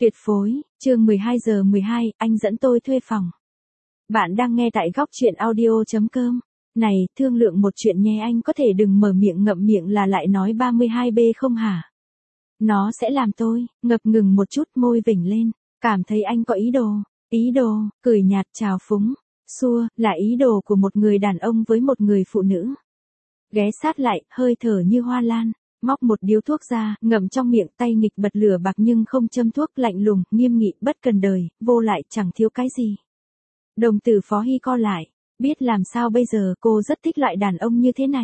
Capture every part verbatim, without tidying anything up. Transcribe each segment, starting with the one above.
Tuyệt phối, chương mười hai giờ mười hai, anh dẫn tôi thuê phòng. Bạn đang nghe tại góc truyện audio chấm com. Này, thương lượng một chuyện nhé, anh có thể đừng mở miệng ngậm miệng là lại nói ba mươi hai B không hả? Nó sẽ làm tôi, ngập ngừng một chút, môi vểnh lên, cảm thấy anh có ý đồ. Ý đồ, cười nhạt trào phúng, xua, là ý đồ của một người đàn ông với một người phụ nữ. Ghé sát lại, hơi thở như hoa lan. Móc một điếu thuốc ra, ngậm trong miệng, tay nghịch bật lửa bạc nhưng không châm thuốc, lạnh lùng, nghiêm nghị, bất cần đời, vô lại, chẳng thiếu cái gì. Đồng tử Phó Hy co lại, biết làm sao bây giờ, cô rất thích loại đàn ông như thế này.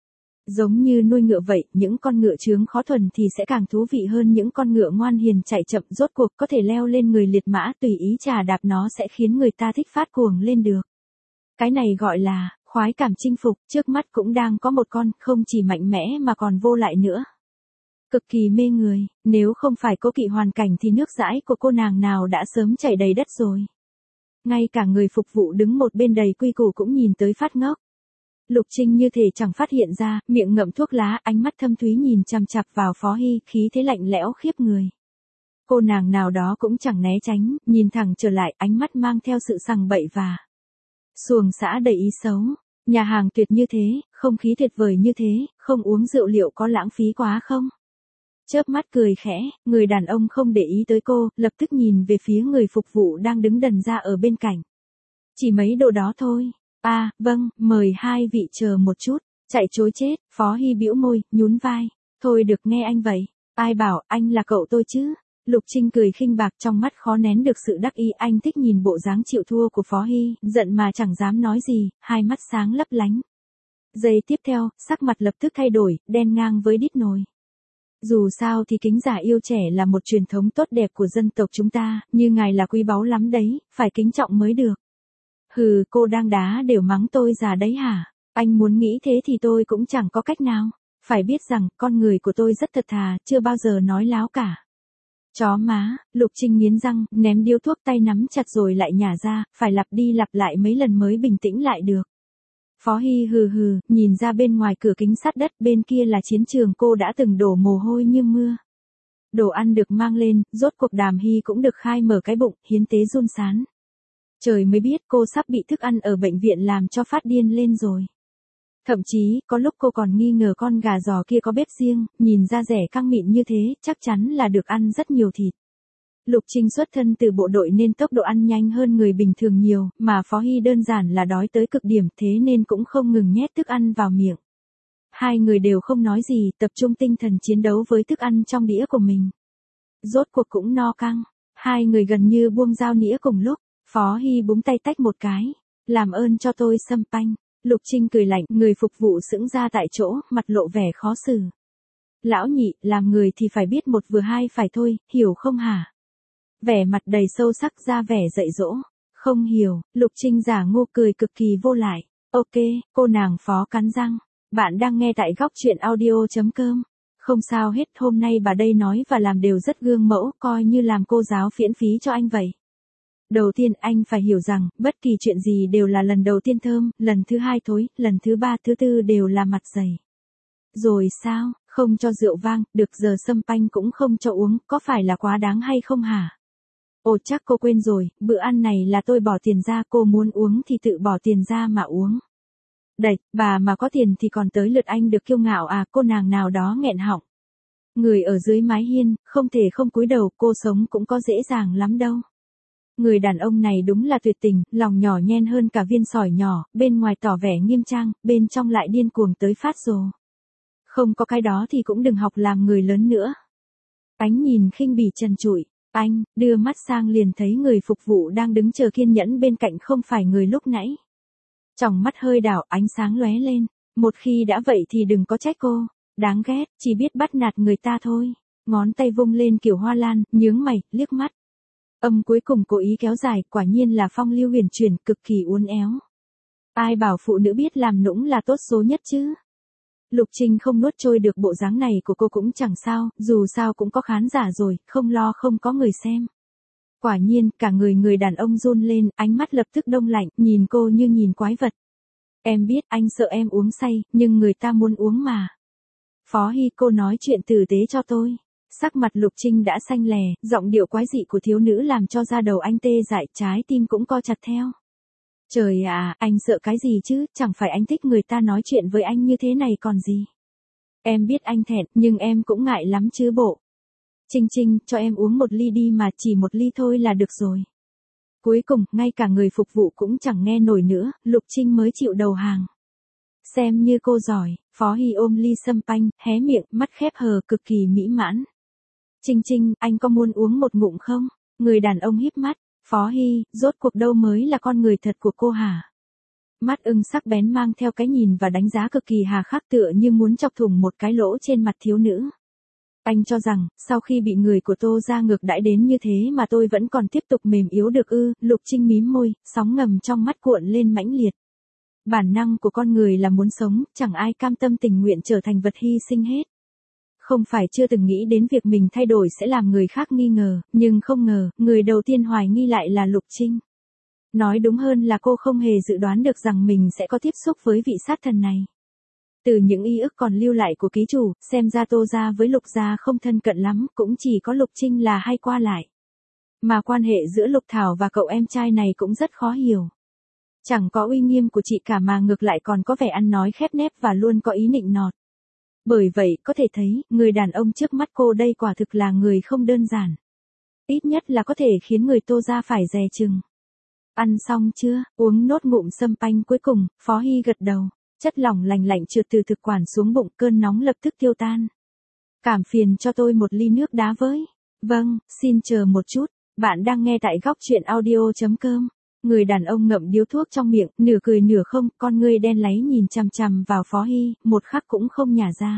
Giống như nuôi ngựa vậy, những con ngựa chướng khó thuần thì sẽ càng thú vị hơn những con ngựa ngoan hiền chạy chậm, rốt cuộc có thể leo lên người liệt mã, tùy ý chà đạp nó sẽ khiến người ta thích phát cuồng lên được. Cái này gọi là khoái cảm chinh phục, trước mắt cũng đang có một con, không chỉ mạnh mẽ mà còn vô lại nữa. Cực kỳ mê người, nếu không phải cố kỵ hoàn cảnh thì nước dãi của cô nàng nào đã sớm chảy đầy đất rồi. Ngay cả người phục vụ đứng một bên đầy quy củ cũng nhìn tới phát ngốc. Lục Trinh như thể chẳng phát hiện ra, miệng ngậm thuốc lá, ánh mắt thâm thúy nhìn chằm chằm vào Phó Hy, khí thế lạnh lẽo khiếp người. Cô nàng nào đó cũng chẳng né tránh, nhìn thẳng trở lại, ánh mắt mang theo sự sằng bậy và xuồng xã đầy ý xấu. Nhà hàng tuyệt như thế, không khí tuyệt vời như thế, không uống rượu liệu có lãng phí quá không? Chớp mắt cười khẽ, người đàn ông không để ý tới cô, lập tức nhìn về phía người phục vụ đang đứng đần ra ở bên cạnh. Chỉ mấy đồ đó thôi. À, vâng, mời hai vị chờ một chút. Chạy chối chết, Phó Hy bĩu môi, nhún vai. Thôi được, nghe anh vậy. Ai bảo anh là cậu tôi chứ? Lục Trinh cười khinh bạc, trong mắt khó nén được sự đắc ý, anh thích nhìn bộ dáng chịu thua của Phó Hy, giận mà chẳng dám nói gì, hai mắt sáng lấp lánh. Giây tiếp theo, sắc mặt lập tức thay đổi, đen ngang với đít nồi. Dù sao thì kính giả yêu trẻ là một truyền thống tốt đẹp của dân tộc chúng ta, như ngài là quý báu lắm đấy, phải kính trọng mới được. Hừ, cô đang đá đều mắng tôi già đấy hả? Anh muốn nghĩ thế thì tôi cũng chẳng có cách nào. Phải biết rằng, con người của tôi rất thật thà, chưa bao giờ nói láo cả. Chó má, Lục Trinh nghiến răng, ném điếu thuốc, tay nắm chặt rồi lại nhả ra, phải lặp đi lặp lại mấy lần mới bình tĩnh lại được. Phó Hy hừ hừ, nhìn ra bên ngoài cửa kính sắt đất, bên kia là chiến trường cô đã từng đổ mồ hôi như mưa. Đồ ăn được mang lên, rốt cuộc Đàm Hy cũng được khai mở cái bụng, hiến tế run sán. Trời mới biết cô sắp bị thức ăn ở bệnh viện làm cho phát điên lên rồi. Thậm chí, có lúc cô còn nghi ngờ con gà giò kia có bếp riêng, nhìn ra rẻ căng mịn như thế, chắc chắn là được ăn rất nhiều thịt. Lục Trinh xuất thân từ bộ đội nên tốc độ ăn nhanh hơn người bình thường nhiều, mà Phó Hy đơn giản là đói tới cực điểm, thế nên cũng không ngừng nhét thức ăn vào miệng. Hai người đều không nói gì, tập trung tinh thần chiến đấu với thức ăn trong đĩa của mình. Rốt cuộc cũng no căng, hai người gần như buông dao nĩa cùng lúc, Phó Hy búng tay tách một cái. Làm ơn cho tôi sâm panh. Lục Trinh cười lạnh, người phục vụ sững ra tại chỗ, mặt lộ vẻ khó xử. Lão nhị, làm người thì phải biết một vừa hai phải thôi, hiểu không hả? Vẻ mặt đầy sâu sắc ra vẻ dạy dỗ. Không hiểu, Lục Trinh giả ngu cười cực kỳ vô lại. Ok, cô nàng Phó cắn răng. Bạn đang nghe tại góc truyện audio chấm com. Không sao hết, hôm nay bà đây nói và làm đều rất gương mẫu, coi như làm cô giáo miễn phí cho anh vậy. Đầu tiên anh phải hiểu rằng, bất kỳ chuyện gì đều là lần đầu tiên thơm, lần thứ hai thối, lần thứ ba thứ tư đều là mặt dày. Rồi sao, không cho rượu vang, được giờ sâm panh cũng không cho uống, có phải là quá đáng hay không hả? Ồ chắc cô quên rồi, bữa ăn này là tôi bỏ tiền ra, cô muốn uống thì tự bỏ tiền ra mà uống. Đẩy, bà mà có tiền thì còn tới lượt anh được kiêu ngạo à, cô nàng nào đó nghẹn họng. Người ở dưới mái hiên, không thể không cúi đầu, cô sống cũng có dễ dàng lắm đâu. Người đàn ông này đúng là tuyệt tình, lòng nhỏ nhen hơn cả viên sỏi nhỏ, bên ngoài tỏ vẻ nghiêm trang, bên trong lại điên cuồng tới phát rồ. Không có cái đó thì cũng đừng học làm người lớn nữa. Ánh nhìn khinh bỉ trần trụi, anh, đưa mắt sang liền thấy người phục vụ đang đứng chờ kiên nhẫn bên cạnh không phải người lúc nãy. Tròng mắt hơi đảo, ánh sáng lóe lên, một khi đã vậy thì đừng có trách cô, đáng ghét, chỉ biết bắt nạt người ta thôi. Ngón tay vung lên kiểu hoa lan, nhướng mày, liếc mắt. Âm cuối cùng cố ý kéo dài, quả nhiên là phong lưu huyền chuyển, cực kỳ uốn éo. Ai bảo phụ nữ biết làm nũng là tốt số nhất chứ? Lục Trinh không nuốt trôi được bộ dáng này của cô cũng chẳng sao, dù sao cũng có khán giả rồi, không lo không có người xem. Quả nhiên, cả người người đàn ông run lên, ánh mắt lập tức đông lạnh, nhìn cô như nhìn quái vật. Em biết anh sợ em uống say, nhưng người ta muốn uống mà. Phó Hy, cô nói chuyện tử tế cho tôi. Sắc mặt Lục Trinh đã xanh lè, giọng điệu quái dị của thiếu nữ làm cho da đầu anh tê dại, trái tim cũng co chặt theo. Trời ạ, anh sợ cái gì chứ, chẳng phải anh thích người ta nói chuyện với anh như thế này còn gì. Em biết anh thẹn, nhưng em cũng ngại lắm chứ bộ. Trinh Trinh, cho em uống một ly đi mà, chỉ một ly thôi là được rồi. Cuối cùng, ngay cả người phục vụ cũng chẳng nghe nổi nữa, Lục Trinh mới chịu đầu hàng. Xem như cô giỏi, Phó Hy ôm ly sâm panh, hé miệng, mắt khép hờ, cực kỳ mỹ mãn. Trinh Trinh, anh có muốn uống một ngụm không? Người đàn ông híp mắt, Phó Hy, rốt cuộc đâu mới là con người thật của cô hả? Mắt ưng sắc bén mang theo cái nhìn và đánh giá cực kỳ hà khắc, tựa như muốn chọc thủng một cái lỗ trên mặt thiếu nữ. Anh cho rằng, sau khi bị người của Tô gia ngược đãi đến như thế mà tôi vẫn còn tiếp tục mềm yếu được ư? Lục Trinh mím môi, sóng ngầm trong mắt cuộn lên mãnh liệt. Bản năng của con người là muốn sống, chẳng ai cam tâm tình nguyện trở thành vật hy sinh hết. Không phải chưa từng nghĩ đến việc mình thay đổi sẽ làm người khác nghi ngờ, nhưng không ngờ, người đầu tiên hoài nghi lại là Lục Trinh. Nói đúng hơn là cô không hề dự đoán được rằng mình sẽ có tiếp xúc với vị sát thần này. Từ những y ức còn lưu lại của ký chủ, xem ra Tô gia với Lục gia không thân cận lắm, cũng chỉ có Lục Trinh là hay qua lại. Mà quan hệ giữa Lục Thảo và cậu em trai này cũng rất khó hiểu. Chẳng có uy nghiêm của chị cả mà ngược lại còn có vẻ ăn nói khép nép và luôn có ý nịnh nọt. Bởi vậy, có thể thấy, người đàn ông trước mắt cô đây quả thực là người không đơn giản. Ít nhất là có thể khiến người Tô gia phải dè chừng. Ăn xong chưa, uống nốt ngụm sâm panh cuối cùng, Phó Hy gật đầu. Chất lỏng lành lạnh trượt từ thực quản xuống bụng, cơn nóng lập tức tiêu tan. Cảm phiền cho tôi một ly nước đá với. Vâng, xin chờ một chút, bạn đang nghe tại góc truyện audio.com. Người đàn ông ngậm điếu thuốc trong miệng, nửa cười nửa không, con ngươi đen láy nhìn chằm chằm vào Phó Hy, một khắc cũng không nhả ra.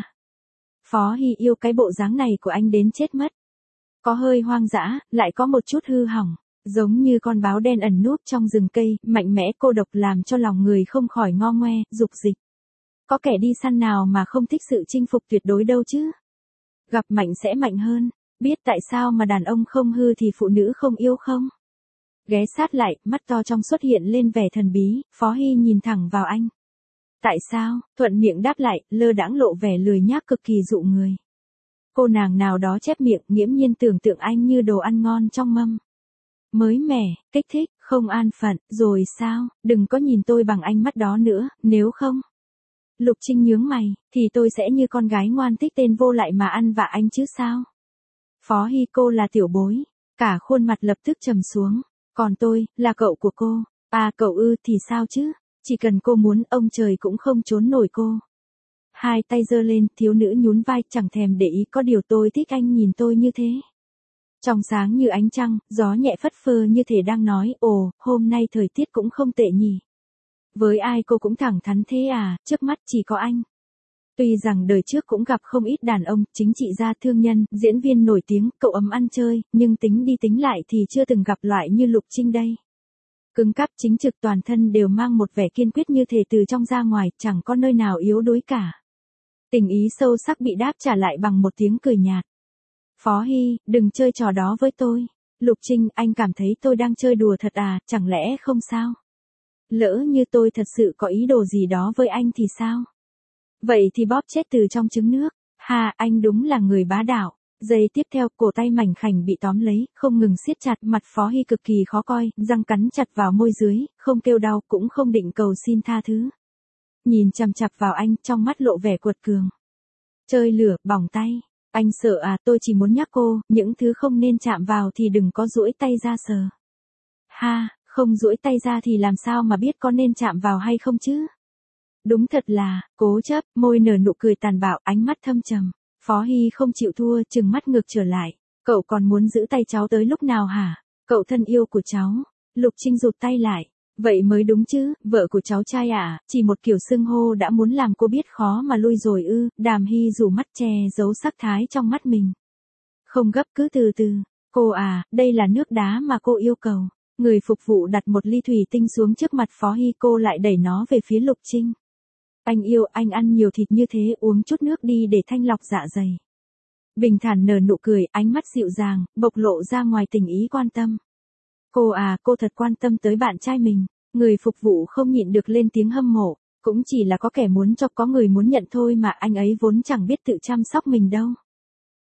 Phó Hy yêu cái bộ dáng này của anh đến chết mất. Có hơi hoang dã, lại có một chút hư hỏng. Giống như con báo đen ẩn núp trong rừng cây, mạnh mẽ cô độc làm cho lòng người không khỏi ngo ngoe, dục dịch. Có kẻ đi săn nào mà không thích sự chinh phục tuyệt đối đâu chứ. Gặp mạnh sẽ mạnh hơn, biết tại sao mà đàn ông không hư thì phụ nữ không yêu không? Ghé sát lại, mắt to trong xuất hiện lên vẻ thần bí, Phó Hy nhìn thẳng vào anh. Tại sao, thuận miệng đáp lại, lơ đãng lộ vẻ lười nhác cực kỳ dụ người. Cô nàng nào đó chép miệng, nghiễm nhiên tưởng tượng anh như đồ ăn ngon trong mâm. Mới mẻ, kích thích, không an phận, rồi sao, đừng có nhìn tôi bằng ánh mắt đó nữa, nếu không. Lục Trinh nhướng mày, thì tôi sẽ như con gái ngoan thích tên vô lại mà ăn vạ anh chứ sao. Phó Hy, cô là tiểu bối, cả khuôn mặt lập tức trầm xuống, còn tôi, là cậu của cô, à cậu ư thì sao chứ, chỉ cần cô muốn ông trời cũng không trốn nổi cô. Hai tay giơ lên, thiếu nữ nhún vai, chẳng thèm để ý, có điều tôi thích anh nhìn tôi như thế. Trong sáng như ánh trăng, gió nhẹ phất phơ như thể đang nói, ồ, hôm nay thời tiết cũng không tệ nhỉ. Với ai cô cũng thẳng thắn thế à, trước mắt chỉ có anh. Tuy rằng đời trước cũng gặp không ít đàn ông, chính trị gia, thương nhân, diễn viên nổi tiếng, cậu ấm ăn chơi, nhưng tính đi tính lại thì chưa từng gặp loại như Lục Trinh đây. Cứng cáp chính trực, toàn thân đều mang một vẻ kiên quyết như thể từ trong ra ngoài, chẳng có nơi nào yếu đuối cả. Tình ý sâu sắc bị đáp trả lại bằng một tiếng cười nhạt. Phó Hy, đừng chơi trò đó với tôi. Lục Trinh, anh cảm thấy tôi đang chơi đùa thật à, chẳng lẽ không sao? Lỡ như tôi thật sự có ý đồ gì đó với anh thì sao? Vậy thì bóp chết từ trong trứng nước. Ha, anh đúng là người bá đạo. Giây tiếp theo, cổ tay mảnh khảnh bị tóm lấy, không ngừng siết chặt, mặt Phó Hy cực kỳ khó coi, răng cắn chặt vào môi dưới, không kêu đau, cũng không định cầu xin tha thứ. Nhìn chằm chằm vào anh, trong mắt lộ vẻ cuột cường. Chơi lửa, bỏng tay. Anh sợ à, tôi chỉ muốn nhắc cô, những thứ không nên chạm vào thì đừng có duỗi tay ra sờ. Ha, không duỗi tay ra thì làm sao mà biết có nên chạm vào hay không chứ? Đúng thật là, cố chấp, môi nở nụ cười tàn bạo, ánh mắt thâm trầm. Phó Hy không chịu thua, trừng mắt ngược trở lại. Cậu còn muốn giữ tay cháu tới lúc nào hả? Cậu thân yêu của cháu. Lục Trinh rụt tay lại. Vậy mới đúng chứ, vợ của cháu trai à, chỉ một kiểu xưng hô đã muốn làm cô biết khó mà lui rồi ư. Đàm Hy rủ mắt che giấu sắc thái trong mắt mình. Không gấp, cứ từ từ. Cô à, đây là nước đá mà cô yêu cầu. Người phục vụ đặt một ly thủy tinh xuống trước mặt Phó Hy, cô lại đẩy nó về phía Lục Trinh. Anh yêu, anh ăn nhiều thịt như thế, uống chút nước đi để thanh lọc dạ dày. Bình thản nở nụ cười, ánh mắt dịu dàng, bộc lộ ra ngoài tình ý quan tâm. Cô à, cô thật quan tâm tới bạn trai mình. Người phục vụ không nhịn được lên tiếng hâm mộ, cũng chỉ là có kẻ muốn cho có người muốn nhận thôi mà, anh ấy vốn chẳng biết tự chăm sóc mình đâu.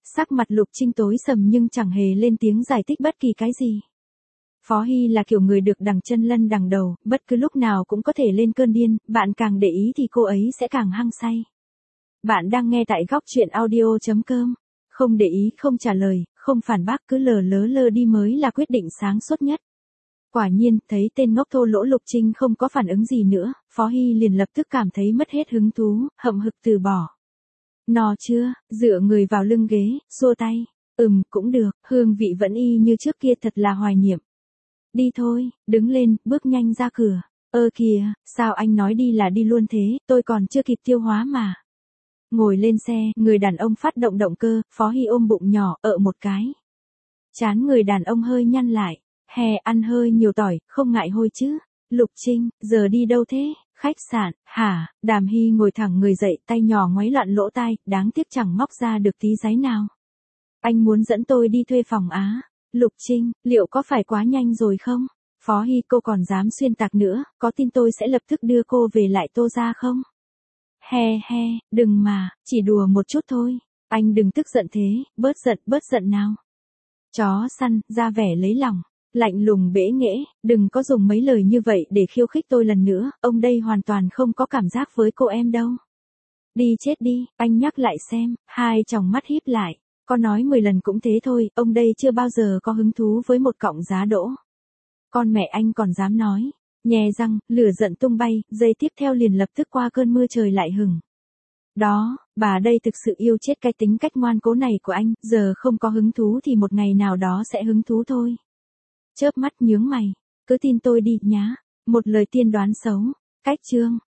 Sắc mặt Lục Trinh tối sầm nhưng chẳng hề lên tiếng giải thích bất kỳ cái gì. Phó Hy là kiểu người được đằng chân lân đằng đầu, bất cứ lúc nào cũng có thể lên cơn điên, bạn càng để ý thì cô ấy sẽ càng hăng say. Bạn đang nghe tại góc chuyện audio chấm com. Không để ý, không trả lời, không phản bác, cứ lờ lớ lơ đi mới là quyết định sáng suốt nhất. Quả nhiên, thấy tên ngốc thô lỗ Lục Trinh không có phản ứng gì nữa, Phó Hy liền lập tức cảm thấy mất hết hứng thú, hậm hực từ bỏ. No chưa, dựa người vào lưng ghế, xua tay. Ừm, cũng được, hương vị vẫn y như trước kia, thật là hoài niệm. Đi thôi, đứng lên, bước nhanh ra cửa. Ơ kìa, sao anh nói đi là đi luôn thế, tôi còn chưa kịp tiêu hóa mà. Ngồi lên xe, người đàn ông phát động động cơ, Phó Hy ôm bụng nhỏ, ợ một cái. Chán người đàn ông hơi nhăn lại. Hè, ăn hơi nhiều tỏi, không ngại hôi chứ. Lục Trinh, giờ đi đâu thế? Khách sạn, hả? Đàm Hy ngồi thẳng người dậy, tay nhỏ ngoáy loạn lỗ tai, đáng tiếc chẳng móc ra được tí giấy nào. Anh muốn dẫn tôi đi thuê phòng á? Lục Trinh, liệu có phải quá nhanh rồi không? Phó Hy, cô còn dám xuyên tạc nữa, có tin tôi sẽ lập tức đưa cô về lại Tô gia không? He he, đừng mà, chỉ đùa một chút thôi. Anh đừng tức giận thế, bớt giận, bớt giận nào. Chó săn, ra vẻ lấy lòng. Lạnh lùng bẽ nghễ, đừng có dùng mấy lời như vậy để khiêu khích tôi lần nữa, ông đây hoàn toàn không có cảm giác với cô em đâu. Đi chết đi, anh nhắc lại xem, hai tròng mắt híp lại, có nói mười lần cũng thế thôi, ông đây chưa bao giờ có hứng thú với một cọng giá đỗ. Con mẹ anh còn dám nói, nhè răng, lửa giận tung bay, giây tiếp theo liền lập tức qua cơn mưa trời lại hừng. Đó, bà đây thực sự yêu chết cái tính cách ngoan cố này của anh, giờ không có hứng thú thì một ngày nào đó sẽ hứng thú thôi. Chớp mắt nhướng mày, cứ tin tôi đi nhá, một lời tiên đoán xấu. Cách chương